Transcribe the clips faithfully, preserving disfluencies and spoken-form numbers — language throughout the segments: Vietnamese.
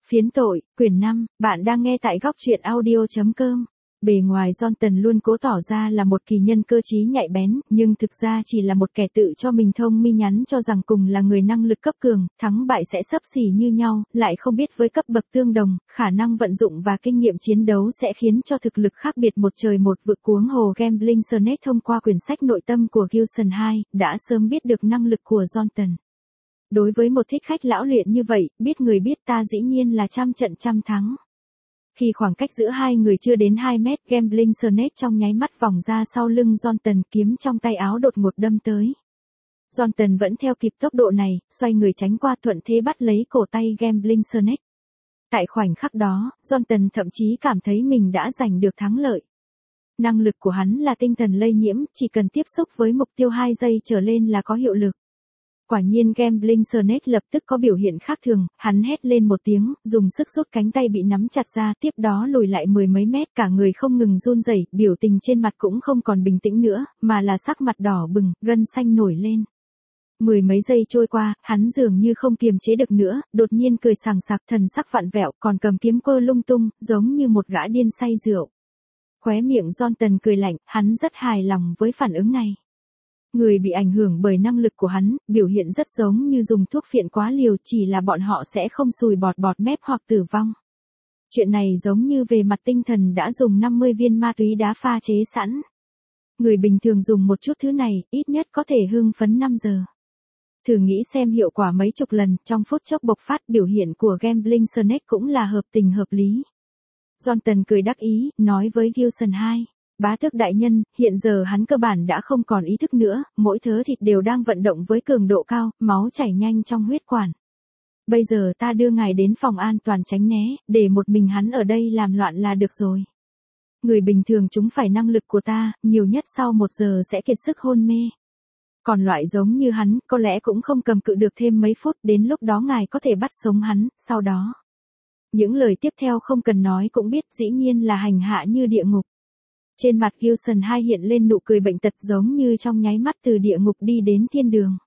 Phiến tội, quyển năm, bạn đang nghe tại góc truyện audio.com. Bề ngoài Johnson luôn cố tỏ ra là một kỳ nhân cơ trí nhạy bén, nhưng thực ra chỉ là một kẻ tự cho mình thông minh nhắn cho rằng cùng là người năng lực cấp cường, thắng bại sẽ xấp xỉ như nhau, lại không biết với cấp bậc tương đồng, khả năng vận dụng và kinh nghiệm chiến đấu sẽ khiến cho thực lực khác biệt một trời một vực. Cuống hồ Gambling Snake thông qua quyển sách nội tâm của Gilson hai, đã sớm biết được năng lực của Johnson. Đối với một thích khách lão luyện như vậy, biết người biết ta dĩ nhiên là trăm trận trăm thắng. Khi khoảng cách giữa hai người chưa đến hai mét, Gambling Snake trong nháy mắt vòng ra sau lưng Johnson, kiếm trong tay áo đột ngột đâm tới. Johnson vẫn theo kịp tốc độ này, xoay người tránh qua, thuận thế bắt lấy cổ tay Gambling Snake. Tại khoảnh khắc đó, Johnson thậm chí cảm thấy mình đã giành được thắng lợi. Năng lực của hắn là tinh thần lây nhiễm, chỉ cần tiếp xúc với mục tiêu hai giây trở lên là có hiệu lực. Quả nhiên Gambling Snake lập tức có biểu hiện khác thường, hắn hét lên một tiếng, dùng sức rút cánh tay bị nắm chặt ra, tiếp đó lùi lại mười mấy mét, cả người không ngừng run rẩy, biểu tình trên mặt cũng không còn bình tĩnh nữa, mà là sắc mặt đỏ bừng, gân xanh nổi lên. Mười mấy giây trôi qua, hắn dường như không kiềm chế được nữa, đột nhiên cười sảng sặc, thần sắc vặn vẹo, còn cầm kiếm quơ lung tung, giống như một gã điên say rượu. Khóe miệng Johnson cười lạnh, hắn rất hài lòng với phản ứng này. Người bị ảnh hưởng bởi năng lực của hắn, biểu hiện rất giống như dùng thuốc phiện quá liều, chỉ là bọn họ sẽ không sùi bọt bọt mép hoặc tử vong. Chuyện này giống như về mặt tinh thần đã dùng năm mươi viên ma túy đá pha chế sẵn. Người bình thường dùng một chút thứ này, ít nhất có thể hưng phấn năm giờ. Thử nghĩ xem hiệu quả mấy chục lần, trong phút chốc bộc phát. Biểu hiện của Gambling Snake cũng là hợp tình hợp lý. Johnson cười đắc ý, nói với Gilson hai. Bá tước đại nhân, hiện giờ hắn cơ bản đã không còn ý thức nữa, mỗi thớ thịt đều đang vận động với cường độ cao, máu chảy nhanh trong huyết quản. Bây giờ ta đưa ngài đến phòng an toàn tránh né, để một mình hắn ở đây làm loạn là được rồi. Người bình thường chúng phải năng lực của ta, nhiều nhất sau một giờ sẽ kiệt sức hôn mê. Còn loại giống như hắn, có lẽ cũng không cầm cự được thêm mấy phút, đến lúc đó ngài có thể bắt sống hắn, sau đó. Những lời tiếp theo không cần nói cũng biết, dĩ nhiên là hành hạ như địa ngục. Trên mặt Gilson hai hiện lên nụ cười bệnh tật, giống như trong nháy mắt từ địa ngục đi đến thiên đường.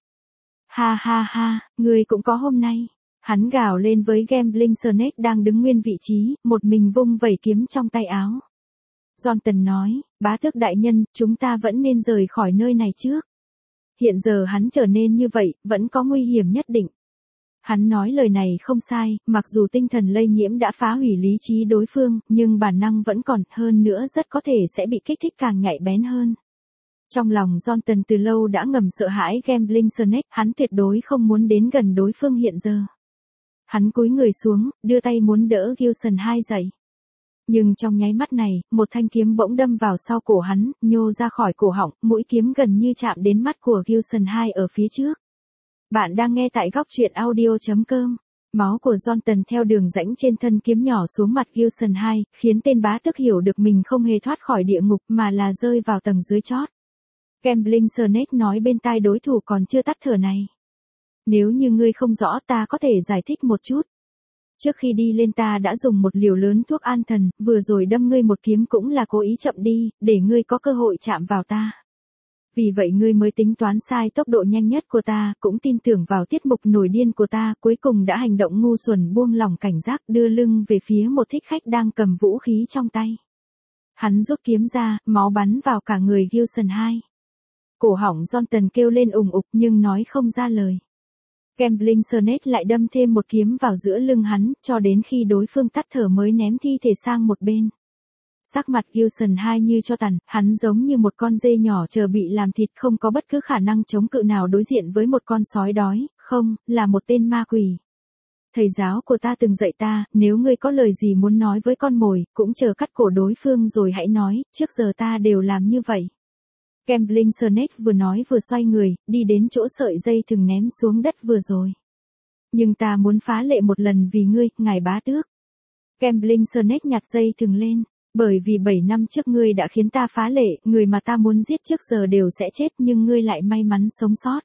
Ha ha ha, ngươi cũng có hôm nay. Hắn gào lên với Gambling Snake đang đứng nguyên vị trí, một mình vung vẩy kiếm trong tay áo. Johnson nói, bá tước đại nhân, chúng ta vẫn nên rời khỏi nơi này trước. Hiện giờ hắn trở nên như vậy, vẫn có nguy hiểm nhất định. Hắn nói lời này không sai, mặc dù tinh thần lây nhiễm đã phá hủy lý trí đối phương, nhưng bản năng vẫn còn, hơn nữa rất có thể sẽ bị kích thích càng nhạy bén hơn. Trong lòng Johnson từ lâu đã ngầm sợ hãi Gambling Snake, hắn tuyệt đối không muốn đến gần đối phương hiện giờ. Hắn cúi người xuống, đưa tay muốn đỡ Gilson hai dậy. Nhưng trong nháy mắt này, một thanh kiếm bỗng đâm vào sau cổ hắn, nhô ra khỏi cổ họng, mũi kiếm gần như chạm đến mắt của Gilson hai ở phía trước. Bạn đang nghe tại góc truyện audio.com. Máu của Johnson theo đường rãnh trên thân kiếm nhỏ xuống mặt Gilson hai, khiến tên bá tước hiểu được mình không hề thoát khỏi địa ngục mà là rơi vào tầng dưới chót. Gambling Snake nói bên tai đối thủ còn chưa tắt thở này. Nếu như ngươi không rõ, ta có thể giải thích một chút. Trước khi đi lên ta đã dùng một liều lớn thuốc an thần, vừa rồi đâm ngươi một kiếm cũng là cố ý chậm đi, để ngươi có cơ hội chạm vào ta. Vì vậy ngươi mới tính toán sai tốc độ nhanh nhất của ta, cũng tin tưởng vào tiết mục nổi điên của ta, cuối cùng đã hành động ngu xuẩn, buông lỏng cảnh giác, đưa lưng về phía một thích khách đang cầm vũ khí trong tay. Hắn rút kiếm ra, máu bắn vào cả người Gilson hai. Cổ họng Johnson kêu lên ùng ục nhưng nói không ra lời. Gambling Snake lại đâm thêm một kiếm vào giữa lưng hắn, cho đến khi đối phương tắt thở mới ném thi thể sang một bên. Sắc mặt Gilson hai như cho tàn, hắn giống như một con dê nhỏ chờ bị làm thịt, không có bất cứ khả năng chống cự nào đối diện với một con sói đói, không, là một tên ma quỷ. Thầy giáo của ta từng dạy ta, nếu ngươi có lời gì muốn nói với con mồi, cũng chờ cắt cổ đối phương rồi hãy nói, trước giờ ta đều làm như vậy. Gambling Snake vừa nói vừa xoay người, đi đến chỗ sợi dây thừng ném xuống đất vừa rồi. Nhưng ta muốn phá lệ một lần vì ngươi, ngài bá tước. Gambling Snake nhặt dây thừng lên. Bởi vì bảy năm trước ngươi đã khiến ta phá lệ, người mà ta muốn giết trước giờ đều sẽ chết nhưng ngươi lại may mắn sống sót.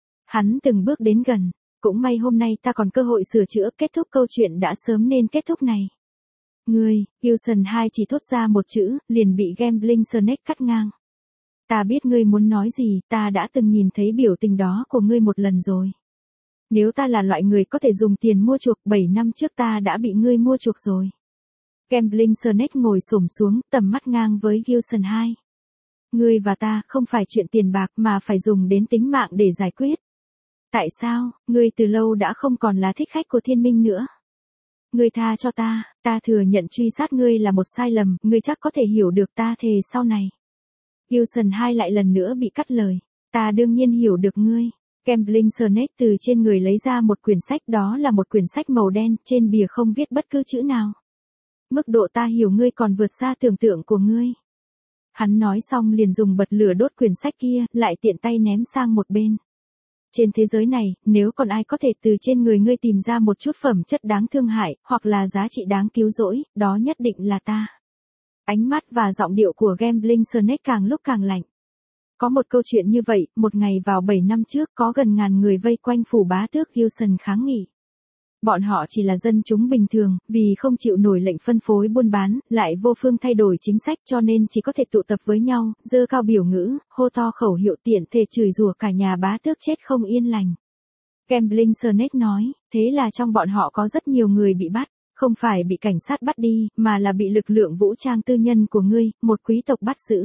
Hắn từng bước đến gần, cũng may hôm nay ta còn cơ hội sửa chữa, kết thúc câu chuyện đã sớm nên kết thúc này. Ngươi, Gilson hai chỉ thốt ra một chữ, liền bị Gambling Snake cắt ngang. Ta biết ngươi muốn nói gì, ta đã từng nhìn thấy biểu tình đó của ngươi một lần rồi. Nếu ta là loại người có thể dùng tiền mua chuộc, bảy năm trước ta đã bị ngươi mua chuộc rồi. Gambling Snake ngồi xổm xuống, tầm mắt ngang với Gilson hai. Ngươi và ta không phải chuyện tiền bạc mà phải dùng đến tính mạng để giải quyết. Tại sao, ngươi từ lâu đã không còn là thích khách của thiên minh nữa? Ngươi tha cho ta, ta thừa nhận truy sát ngươi là một sai lầm, ngươi chắc có thể hiểu được ta thề sau này. Gilson hai lại lần nữa bị cắt lời. Ta đương nhiên hiểu được ngươi. Gambling Snake từ trên người lấy ra một quyển sách, đó là một quyển sách màu đen, trên bìa không viết bất cứ chữ nào. Mức độ ta hiểu ngươi còn vượt xa tưởng tượng của ngươi. Hắn nói xong liền dùng bật lửa đốt quyển sách kia, lại tiện tay ném sang một bên. Trên thế giới này, nếu còn ai có thể từ trên người ngươi tìm ra một chút phẩm chất đáng thương hại, hoặc là giá trị đáng cứu rỗi, đó nhất định là ta. Ánh mắt và giọng điệu của Gambling Snake càng lúc càng lạnh. Có một câu chuyện như vậy, một ngày vào bảy năm trước có gần ngàn người vây quanh phủ bá tước Gilson kháng nghị. Bọn họ chỉ là dân chúng bình thường, vì không chịu nổi lệnh phân phối buôn bán, lại vô phương thay đổi chính sách cho nên chỉ có thể tụ tập với nhau, giơ cao biểu ngữ, hô to khẩu hiệu tiện thể chửi rủa cả nhà bá tước chết không yên lành. Gambling Snake nói, thế là trong bọn họ có rất nhiều người bị bắt, không phải bị cảnh sát bắt đi, mà là bị lực lượng vũ trang tư nhân của ngươi, một quý tộc bắt giữ.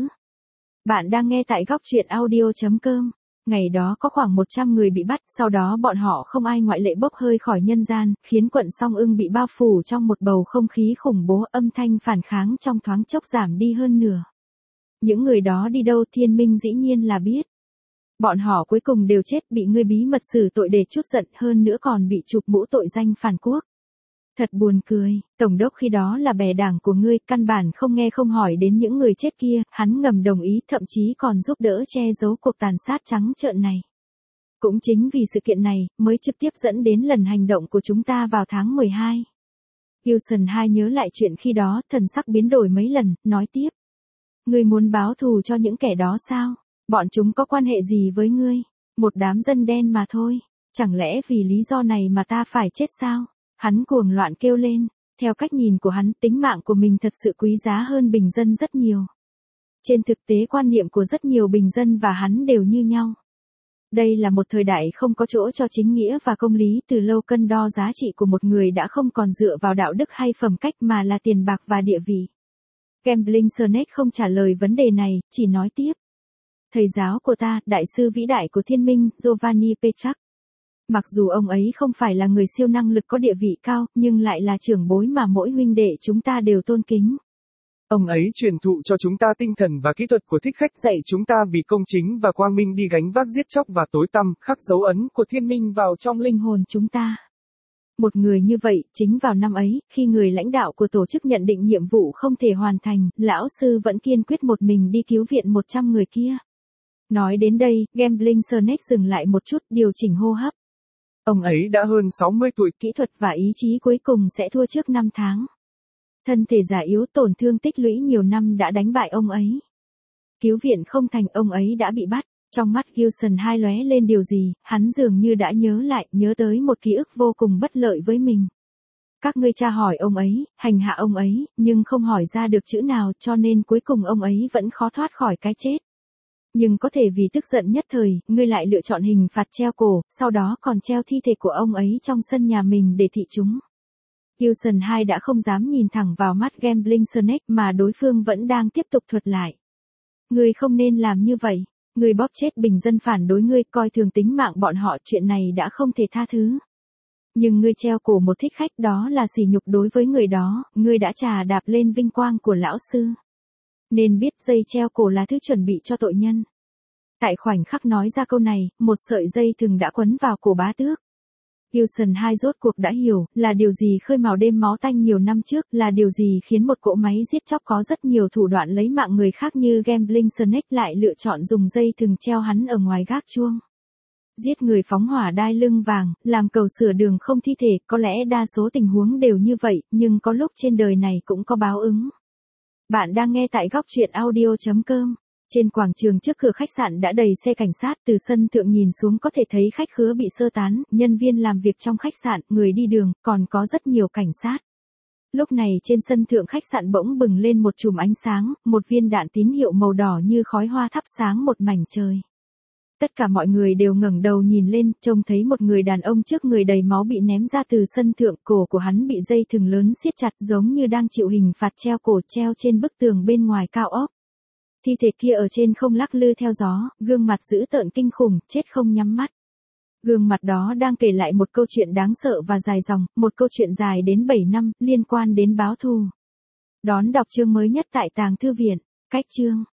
Bạn đang nghe tại góc truyện audio chấm com. Ngày đó có khoảng một trăm người bị bắt, sau đó bọn họ không ai ngoại lệ bốc hơi khỏi nhân gian, khiến quận Song Ưng bị bao phủ trong một bầu không khí khủng bố, âm thanh phản kháng trong thoáng chốc giảm đi hơn nửa. Những người đó đi đâu thiên minh dĩ nhiên là biết. Bọn họ cuối cùng đều chết, bị ngươi bí mật xử tội để chút giận, hơn nữa còn bị chụp mũ tội danh phản quốc. Thật buồn cười, tổng đốc khi đó là bè đảng của ngươi, căn bản không nghe không hỏi đến những người chết kia, hắn ngầm đồng ý, thậm chí còn giúp đỡ che giấu cuộc tàn sát trắng trợn này. Cũng chính vì sự kiện này, mới trực tiếp dẫn đến lần hành động của chúng ta vào tháng mười hai. Gilson hai nhớ lại chuyện khi đó, thần sắc biến đổi mấy lần, nói tiếp. Ngươi muốn báo thù cho những kẻ đó sao? Bọn chúng có quan hệ gì với ngươi? Một đám dân đen mà thôi. Chẳng lẽ vì lý do này mà ta phải chết sao? Hắn cuồng loạn kêu lên, theo cách nhìn của hắn, tính mạng của mình thật sự quý giá hơn bình dân rất nhiều. Trên thực tế quan niệm của rất nhiều bình dân và hắn đều như nhau. Đây là một thời đại không có chỗ cho chính nghĩa và công lý, từ lâu cân đo giá trị của một người đã không còn dựa vào đạo đức hay phẩm cách mà là tiền bạc và địa vị. Gambling Snake không trả lời vấn đề này, chỉ nói tiếp. Thầy giáo của ta, đại sư vĩ đại của thiên minh, Giovanni Petrarch. Mặc dù ông ấy không phải là người siêu năng lực có địa vị cao, nhưng lại là trưởng bối mà mỗi huynh đệ chúng ta đều tôn kính. Ông ấy truyền thụ cho chúng ta tinh thần và kỹ thuật của thích khách, dạy chúng ta vì công chính và quang minh đi gánh vác giết chóc và tối tăm, khắc dấu ấn của thiên minh vào trong linh hồn chúng ta. Một người như vậy, chính vào năm ấy, khi người lãnh đạo của tổ chức nhận định nhiệm vụ không thể hoàn thành, lão sư vẫn kiên quyết một mình đi cứu viện một trăm người kia. Nói đến đây, Gambling Snake dừng lại một chút, điều chỉnh hô hấp. Ông ấy đã hơn sáu mươi tuổi, kỹ thuật và ý chí cuối cùng sẽ thua trước năm tháng. Thân thể già yếu, tổn thương tích lũy nhiều năm đã đánh bại ông ấy. Cứu viện không thành, ông ấy đã bị bắt. Trong mắt Gilson hai lóe lên điều gì, hắn dường như đã nhớ lại, nhớ tới một ký ức vô cùng bất lợi với mình. Các ngươi tra hỏi ông ấy, hành hạ ông ấy, nhưng không hỏi ra được chữ nào, cho nên cuối cùng ông ấy vẫn khó thoát khỏi cái chết. Nhưng có thể vì tức giận nhất thời, ngươi lại lựa chọn hình phạt treo cổ, sau đó còn treo thi thể của ông ấy trong sân nhà mình để thị chúng. Gilson hai đã không dám nhìn thẳng vào mắt Gambling Snake mà đối phương vẫn đang tiếp tục thuật lại. Ngươi không nên làm như vậy. Ngươi bóp chết bình dân phản đối ngươi, coi thường tính mạng bọn họ, chuyện này đã không thể tha thứ. Nhưng ngươi treo cổ một thích khách, đó là sỉ nhục đối với người đó, ngươi đã trà đạp lên vinh quang của lão sư. Nên biết dây treo cổ là thứ chuẩn bị cho tội nhân. Tại khoảnh khắc nói ra câu này, một sợi dây thừng đã quấn vào cổ bá tước. Gilson hai rốt cuộc đã hiểu, là điều gì khơi mào đêm máu tanh nhiều năm trước, là điều gì khiến một cỗ máy giết chóc có rất nhiều thủ đoạn lấy mạng người khác như Gambling Snake lại lựa chọn dùng dây thừng treo hắn ở ngoài gác chuông. Giết người phóng hỏa đai lưng vàng, làm cầu sửa đường không thi thể, có lẽ đa số tình huống đều như vậy, nhưng có lúc trên đời này cũng có báo ứng. Bạn đang nghe tại góc truyện audio chấm com. Trên quảng trường trước cửa khách sạn đã đầy xe cảnh sát, từ sân thượng nhìn xuống có thể thấy khách khứa bị sơ tán, nhân viên làm việc trong khách sạn, người đi đường, còn có rất nhiều cảnh sát. Lúc này trên sân thượng khách sạn bỗng bừng lên một chùm ánh sáng, một viên đạn tín hiệu màu đỏ như khói hoa thắp sáng một mảnh trời. Tất cả mọi người đều ngẩng đầu nhìn lên, trông thấy một người đàn ông trước người đầy máu bị ném ra từ sân thượng, cổ của hắn bị dây thừng lớn siết chặt giống như đang chịu hình phạt treo cổ treo trên bức tường bên ngoài cao ốc. Thi thể kia ở trên không lắc lư theo gió, gương mặt dữ tợn kinh khủng, chết không nhắm mắt. Gương mặt đó đang kể lại một câu chuyện đáng sợ và dài dòng, một câu chuyện dài đến bảy năm, liên quan đến báo thù. Đón đọc chương mới nhất tại Tàng Thư Viện. Cách chương